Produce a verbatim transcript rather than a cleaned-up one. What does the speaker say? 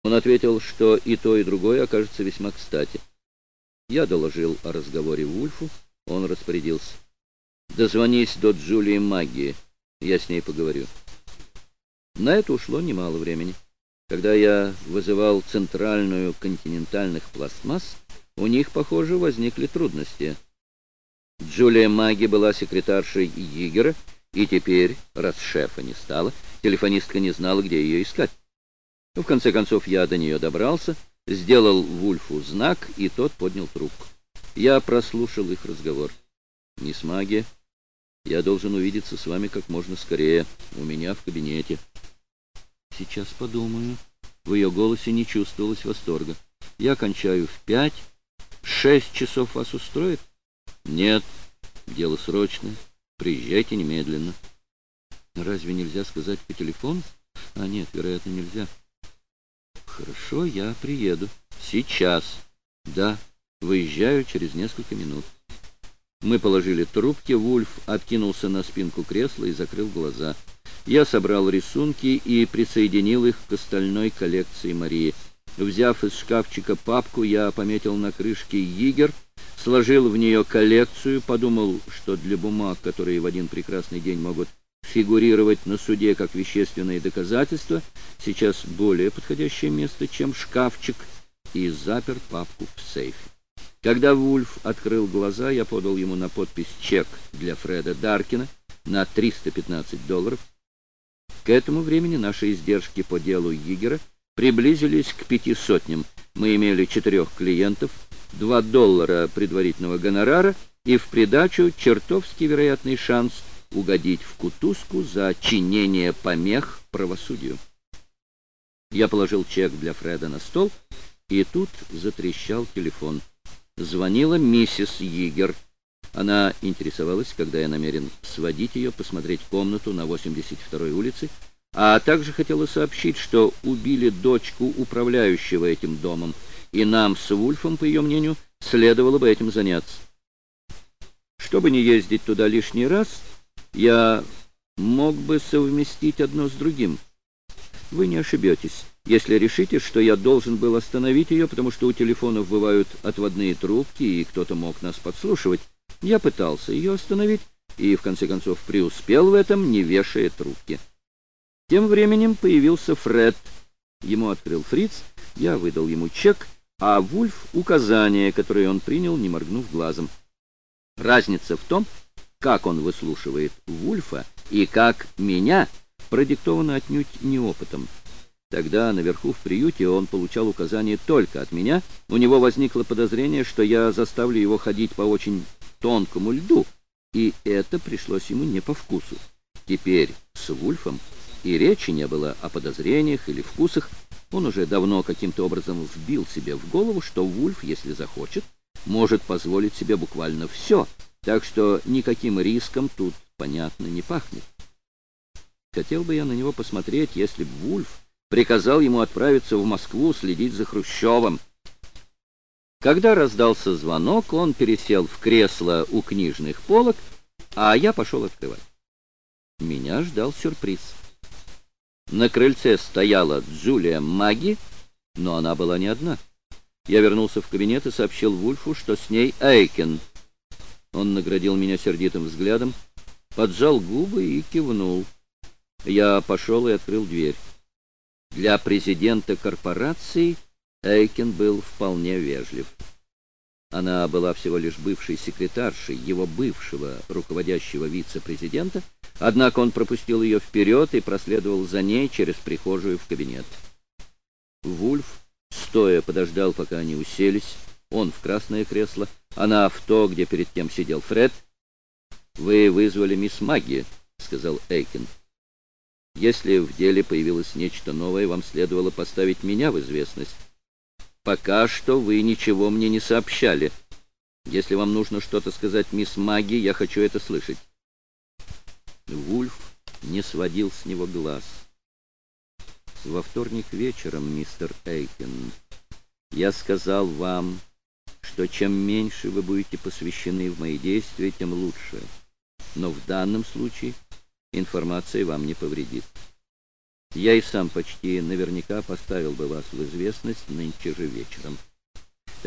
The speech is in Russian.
Он ответил, что и то, и другое окажется весьма кстати. Я доложил о разговоре Вульфу, он распорядился. «Дозвонись до Джулии Магги, я с ней поговорю». На это ушло немало времени. Когда я вызывал центральную континентальных пластмасс, у них, похоже, возникли трудности. Джулия Магги была секретаршей Йигера, и теперь, раз шефа не стало, телефонистка не знала, где ее искать. В конце концов, я до нее добрался, сделал Вульфу знак, и тот поднял трубку. Я прослушал их разговор. «Мисс Магги, я должен увидеться с вами как можно скорее. У меня в кабинете». «Сейчас подумаю». В ее голосе не чувствовалось восторга. «Я кончаю в пять. Шесть часов вас устроит?» «Нет, дело срочное. Приезжайте немедленно». «Разве нельзя сказать по телефону?» «А нет, вероятно, нельзя». «Хорошо, я приеду». «Сейчас». «Да, выезжаю через несколько минут». Мы положили трубки, Вульф откинулся на спинку кресла и закрыл глаза. Я собрал рисунки и присоединил их к остальной коллекции Марии. Взяв из шкафчика папку, я пометил на крышке «Йигер», сложил в нее коллекцию, подумал, что для бумаг, которые в один прекрасный день могут фигурировать на суде как вещественные доказательства, сейчас более подходящее место, чем шкафчик, и запер папку в сейфе. Когда Вульф открыл глаза, я подал ему на подпись чек для Фреда Даркина на триста пятнадцать долларов. К этому времени наши издержки по делу Йигера приблизились к пяти сотням. Мы имели четырех клиентов, два доллара предварительного гонорара и в придачу чертовски вероятный шанс угодить в кутузку за чинение помех правосудию. Я положил чек для Фреда на стол, и тут затрещал телефон. Звонила миссис Йигер. Она интересовалась, когда я намерен сводить ее посмотреть комнату на восемьдесят второй улице, а также хотела сообщить, что убили дочку управляющего этим домом, и нам с Вульфом, по ее мнению, следовало бы этим заняться. Чтобы не ездить туда лишний раз, я мог бы совместить одно с другим. Вы не ошибетесь, если решите, что я должен был остановить ее, потому что у телефонов бывают отводные трубки, и кто-то мог нас подслушивать. Я пытался ее остановить, и в конце концов преуспел в этом, не вешая трубки. Тем временем появился Фред. Ему открыл фриц, я выдал ему чек, а Вульф — указания, которые он принял, не моргнув глазом. Разница в том, как он выслушивает Вульфа и как меня, продиктована отнюдь не опытом. Тогда наверху в приюте он получал указания только от меня. У него возникло подозрение, что я заставлю его ходить по очень тонкому льду, и это пришлось ему не по вкусу. Теперь с Вульфом и речи не было о подозрениях или вкусах. Он уже давно каким-то образом вбил себе в голову, что Вульф, если захочет, может позволить себе буквально все, так что никаким риском тут, понятно, не пахнет. Хотел бы я на него посмотреть, если бы Вульф приказал ему отправиться в Москву следить за Хрущевым. Когда раздался звонок, он пересел в кресло у книжных полок, а я пошел открывать. Меня ждал сюрприз. На крыльце стояла Джулия Магги, но она была не одна. Я вернулся в кабинет и сообщил Вульфу, что с ней Эйкен. Он наградил меня сердитым взглядом, поджал губы и кивнул. Я пошел и открыл дверь. Для президента корпорации Эйкен был вполне вежлив. Она была всего лишь бывшей секретаршей его бывшего руководящего вице-президента, однако он пропустил ее вперед и проследовал за ней через прихожую в кабинет. Вульф, стоя, подождал, пока они уселись, он в красное кресло, она в то, где перед тем сидел Фред. «Вы вызвали мисс Магги», — сказал Эйкен. «Если в деле появилось нечто новое, вам следовало поставить меня в известность. Пока что вы ничего мне не сообщали. Если вам нужно что-то сказать мисс Магги, я хочу это слышать». Вульф не сводил с него глаз. «Во вторник вечером, мистер Эйкен, я сказал вам, что чем меньше вы будете посвящены в мои действия, тем лучше. Но в данном случае информация вам не повредит. Я и сам почти наверняка поставил бы вас в известность нынче же вечером.